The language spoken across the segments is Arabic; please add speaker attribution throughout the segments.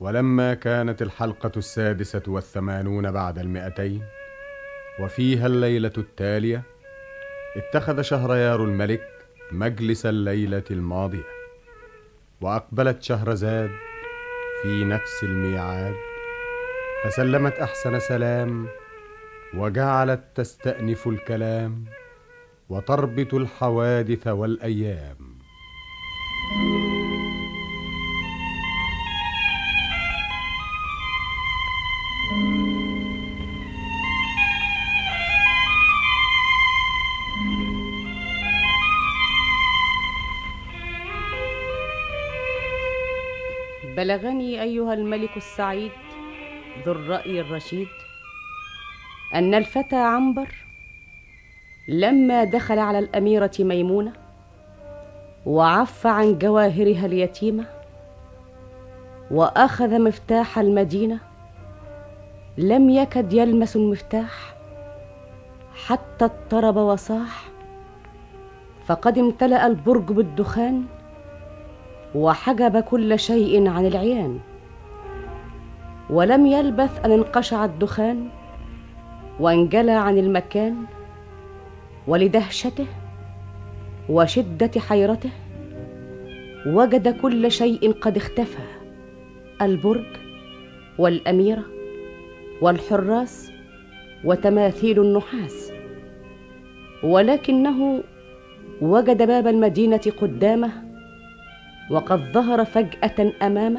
Speaker 1: ولما كانت الحلقة 86 بعد 200 وفيها الليلة التالية، اتخذ شهريار الملك مجلس الليلة الماضية، وأقبلت شهرزاد في نفس الميعاد، فسلمت أحسن سلام، وجعلت تستأنف الكلام وتربط الحوادث والأيام.
Speaker 2: بلغني أيها الملك السعيد ذو الرأي الرشيد أن الفتى عنبر لما دخل على الأميرة ميمونة وعف عن جواهرها اليتيمة وأخذ مفتاح المدينة، لم يكد يلمس المفتاح حتى اضطرب وصاح، فقد امتلأ البرج بالدخان وحجب كل شيء عن العيان، ولم يلبث أن انقشع الدخان وانجلى عن المكان، ولدهشته وشدة حيرته وجد كل شيء قد اختفى، البرج والأميرة والحراس وتماثيل النحاس، ولكنه وجد باب المدينة قدامه وقد ظهر فجأة أمامه،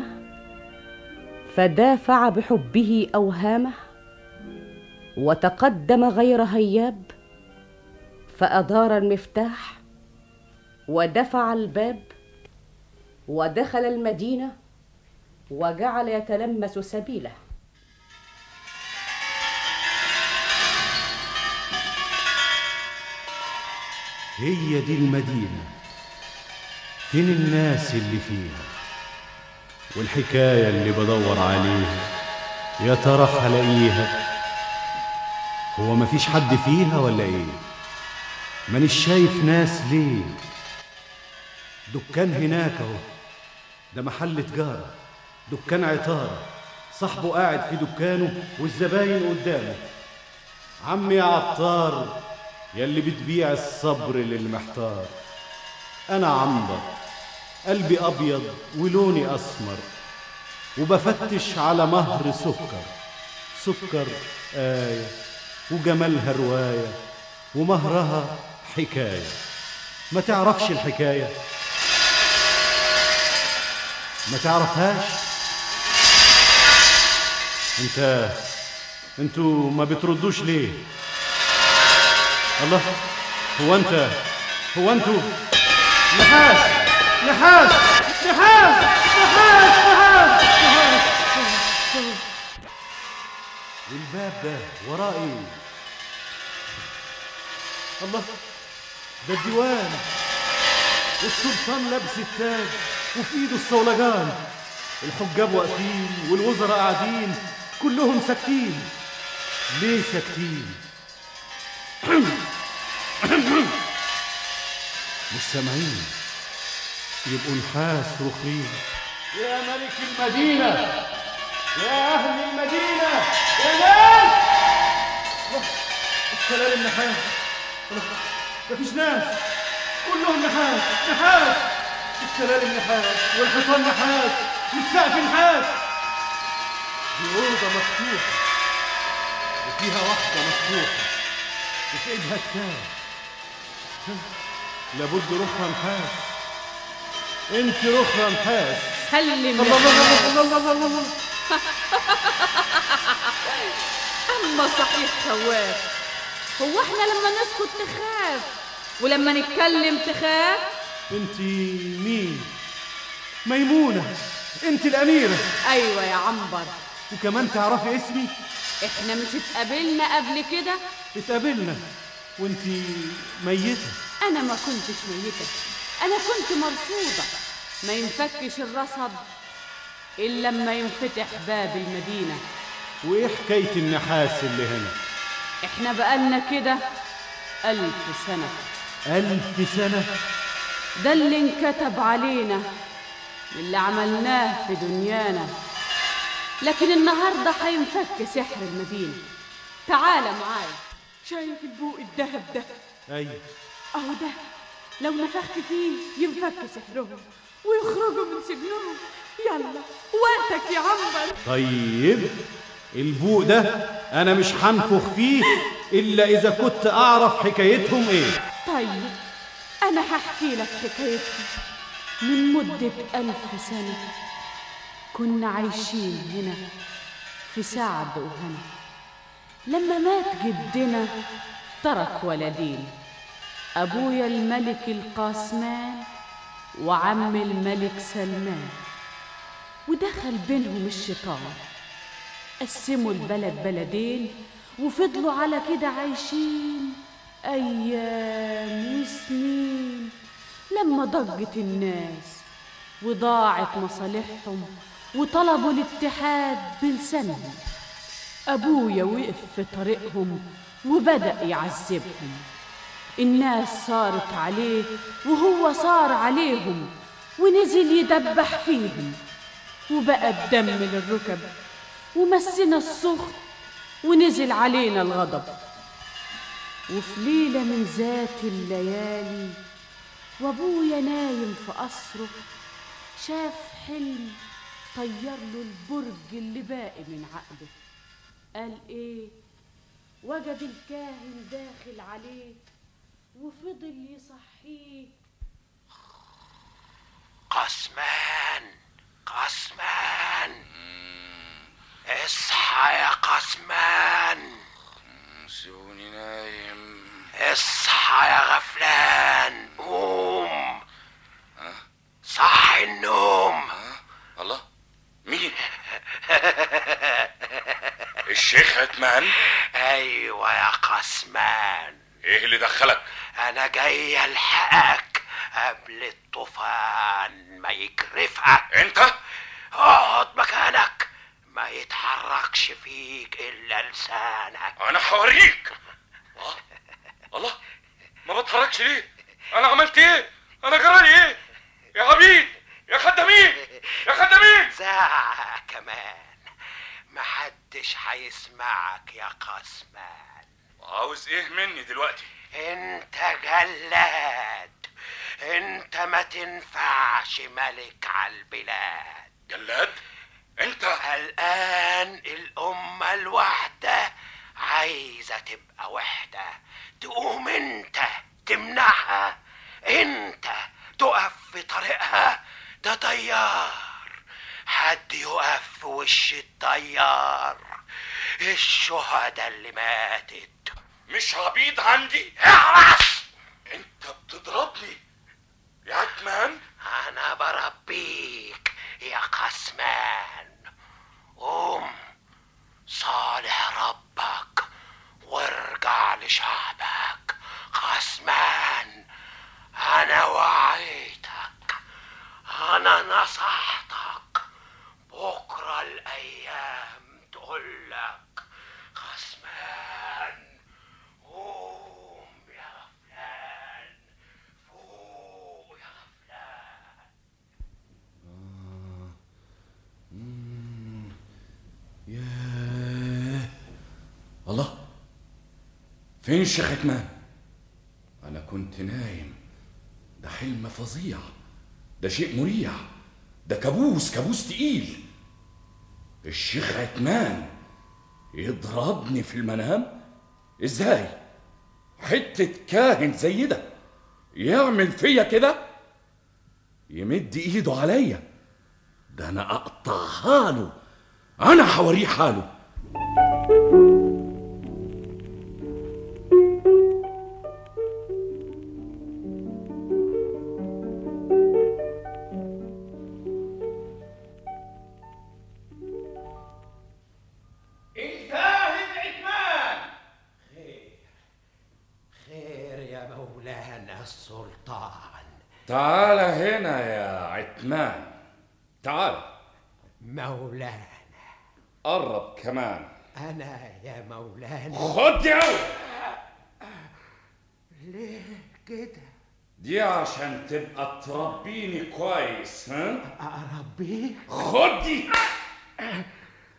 Speaker 2: فدافع بحبه أوهامه وتقدم غير هياب، فأدار المفتاح ودفع الباب ودخل المدينة وجعل يتلمس سبيله.
Speaker 3: هي دي المدينة، فين الناس اللي فيها والحكاية اللي بدور عليها، يا ترى هلاقيها؟ هو مفيش حد فيها ولا ايه؟ مانيش شايف ناس ليه؟ دكان هناك اهو، ده محل تجارة، دكان عطارة، صاحبه قاعد في دكانه والزباين قدامه. عمي يا عطار ياللي بتبيع الصبر للمحتار، أنا عنبر قلبي أبيض ولوني أسمر، وبفتش على مهر سكر آية وجمالها رواية ومهرها حكاية. ما تعرفش الحكاية؟ ما تعرفهاش؟ انتوا ما بتردوش ليه؟ الله، هو انتوا نحاس والباب ده ورائي. الله، ده الديوان والسلطان لابس التاج وفي ايده الصولجان، الحجاب واقفين والوزراء قاعدين كلهم ساكتين. ليه ساكتين؟ مش سامعين، يبقوا نحاس رخيم.
Speaker 4: يا ملك المدينة، يا أهل المدينة، يا ناس!
Speaker 3: السلالم نحاس، مفيش ناس، كلهم نحاس. السلالم نحاس والحيطان نحاس والسقف نحاس. دي أوضة مفتوحة وفيها واحدة مفتوحة وفي ايدها كتاب، لابد روحها نحاس. انت روحها نحاس.
Speaker 2: سلم.
Speaker 3: الله.
Speaker 2: أما صحيح خواف، هو احنا لما نسكت تخاف ولما نتكلم تخاف؟
Speaker 3: انت مين؟ ميمونة، انت الأميرة.
Speaker 2: أيوة يا عنبر.
Speaker 3: وكمان تعرفي اسمي؟
Speaker 2: احنا مش اتقابلنا قبل كده؟
Speaker 3: اتقابلنا وانت ميتة.
Speaker 2: أنا ما كنتش ميتة، أنا كنت مرصودة. ما ينفكش الرصد إلا لما ينفتح باب المدينة.
Speaker 3: وإيه حكاية النحاس اللي هنا؟
Speaker 2: إحنا بقالنا كده 1000 سنة.
Speaker 3: 1000 سنة؟
Speaker 2: ده اللي انكتب علينا، اللي عملناه في دنيانا. لكن النهارده هينفك سحر المدينة. تعال معايا. شايف البوق الدهب ده؟
Speaker 3: ايوه.
Speaker 2: اهو ده لو نفخت فيه ينفك سحرهم ويخرجوا من سجنهم. يلا وقتك يا عنبر.
Speaker 3: طيب البوق ده انا مش هنفخ فيه الا اذا كنت اعرف حكايتهم ايه.
Speaker 2: طيب انا هحكي لك حكايتهم. من مدة 1000 سنة كنا عايشين هنا في سعد وهنا. لما مات جدنا ترك ولدين، أبويا الملك القاسمان وعم الملك سلمان، ودخل بينهم الشيطان. قسموا البلد بلدين وفضلوا على كده عايشين أيام وسنين، لما ضجت الناس وضاعت مصالحهم وطلبوا الاتحاد بلسانهم. أبويا وقف في طريقهم وبدأ يعذبهم. الناس صارت عليه وهو صار عليهم، ونزل يدبح فيهم، وبقى الدم للركب ومسنا السخط ونزل علينا الغضب. وفي ليلة من ذات الليالي وابويا نايم في قصره شاف حلم طير له البرج اللي باقي من عقله. قال ايه؟ وجد الكاهن داخل عليه وفضل يصحيه.
Speaker 5: قاسمان اصحى يا قاسمان.
Speaker 6: سيبوني نايم.
Speaker 5: اصحى يا غفلان، قوم. صحي النوم.
Speaker 6: الله، مين؟ الشيخ عتمان؟
Speaker 5: ايوه يا قاسمان.
Speaker 6: ايه اللي دخلك؟
Speaker 5: انا جاي الحقك قبل الطوفان ما يكرفك.
Speaker 6: انت؟
Speaker 5: اقعد مكانك، ما يتحركش فيك الا لسانك.
Speaker 6: انا هوريك. الله، ما بتحركش ليه؟ انا عملت ايه؟ انا جرالي ايه؟ يا عبيد، يا خدامين، يا خدامين.
Speaker 5: ساعة كمان محدش هيسمعك يا قاسمان.
Speaker 6: عاوز ايه مني دلوقتي؟
Speaker 5: انت جلاد، انت ما تنفعش ملك على البلاد.
Speaker 6: جلاد؟ انت؟
Speaker 5: الآن الأمة الواحدة عايزة تبقى وحدة. تقوم انت تمنعها، انت تقف في طريقها. ده طيار، حد يقف في وش الطيار. الشهداء اللي ماتت
Speaker 6: مش عبيد عندي.
Speaker 5: احرص.
Speaker 6: انت بتضربني يا عتمان؟
Speaker 5: انا بربيك يا قاسمان. قوم صالح ربك وارجع لشعبك. قاسمان، انا وعيتك، انا نصحتك. بكره الايام تقولك. قاسمان، قوم يا غفلان، فوق يا غفلان.
Speaker 6: ياه، الله، فين الشيخ عتمان؟ انا كنت نايم. ده حلم فظيع، ده شيء مريع، ده كابوس تقيل. الشيخ عتمان يضربني في المنام؟ ازاي؟ حتة كاهن زي ده يعمل فيا كده؟ يمد ايده عليا؟ ده انا اقطعها له، انا حوريه حاله. تعال هنا يا عتمان، تعال.
Speaker 5: مولانا.
Speaker 6: قرب كمان.
Speaker 5: أنا يا مولانا.
Speaker 6: خد دي أوي.
Speaker 5: ليه كده؟
Speaker 6: دي عشان تبقى تربيني كويس. ها؟
Speaker 5: أربيك؟
Speaker 6: خد دي.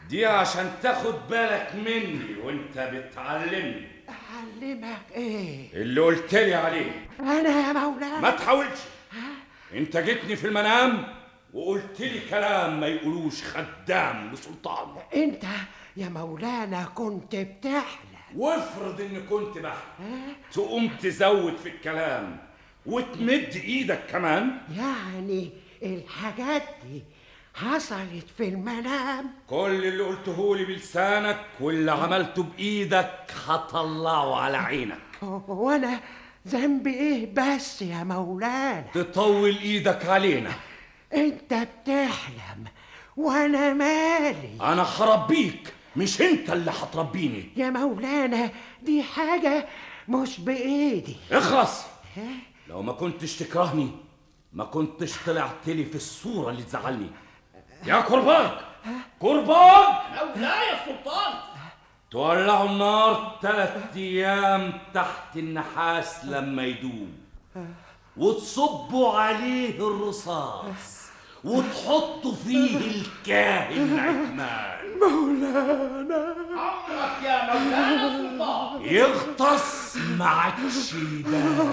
Speaker 7: دي عشان تاخد بالك مني وانت بتعلمني.
Speaker 5: أعلمك إيه؟
Speaker 7: اللي قلت لي عليه.
Speaker 5: أنا يا مولانا؟
Speaker 7: ما تحاولش. انت جيتني في المنام وقلت لي كلام ما يقولوش خدام لسلطان.
Speaker 5: أنت يا مولانا كنت بتحلم.
Speaker 7: وافرض إن كنت بحلم، تقوم تزود في الكلام وتمد إيدك كمان.
Speaker 5: يعني الحاجات دي حصلت في المنام؟
Speaker 7: كل اللي قلته لي بلسانك واللي عملته بإيدك هطلعه على عينك.
Speaker 5: وأنا ذنبي إيه بس يا مولانا؟
Speaker 7: تطول إيدك علينا.
Speaker 5: أنت بتحلم وأنا مالي؟
Speaker 7: أنا هربيك مش أنت اللي هتربيني
Speaker 5: يا مولانا، دي حاجة مش بإيدي.
Speaker 7: اخرس. لو ما كنتش تكرهني ما كنتش طلعت لي في الصورة اللي تزعلني. يا كرباج، كرباج.
Speaker 4: مولاي يا سلطان.
Speaker 7: تولعوا النار 3 أيام تحت النحاس لما يدوب، وتصبوا عليه الرصاص وتحطوا فيه الكاهن عثمان.
Speaker 5: مولانا
Speaker 4: عمرك يا مولانا سلطان.
Speaker 7: يغطس مع الشيبان.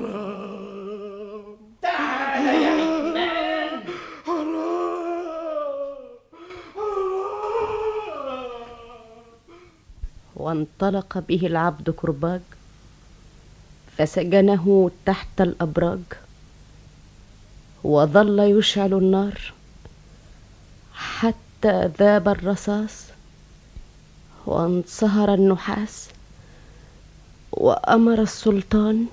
Speaker 4: تعال يا عثمان.
Speaker 2: وانطلق به العبد كرباج فسجنه تحت الأبراج، وظل يشعل النار حتى ذاب الرصاص وانصهر النحاس. وأمر السلطان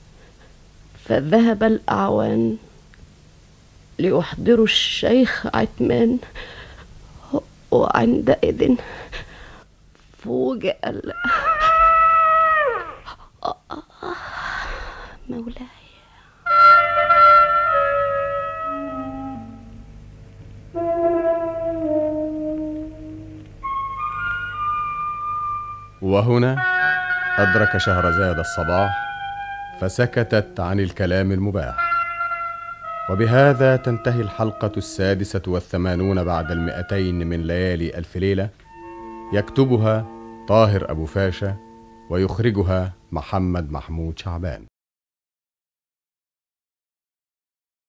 Speaker 2: فذهب الأعوان ليحضروا الشيخ عثمان، وعندئذ فوجئ مولاي.
Speaker 1: وهنا أدرك شهرزاد الصباح فسكتت عن الكلام المباح. وبهذا تنتهي الحلقة 86 بعد 200 من ليالي ألف ليلة. يكتبها طاهر أبو فاشا ويخرجها محمد محمود شعبان.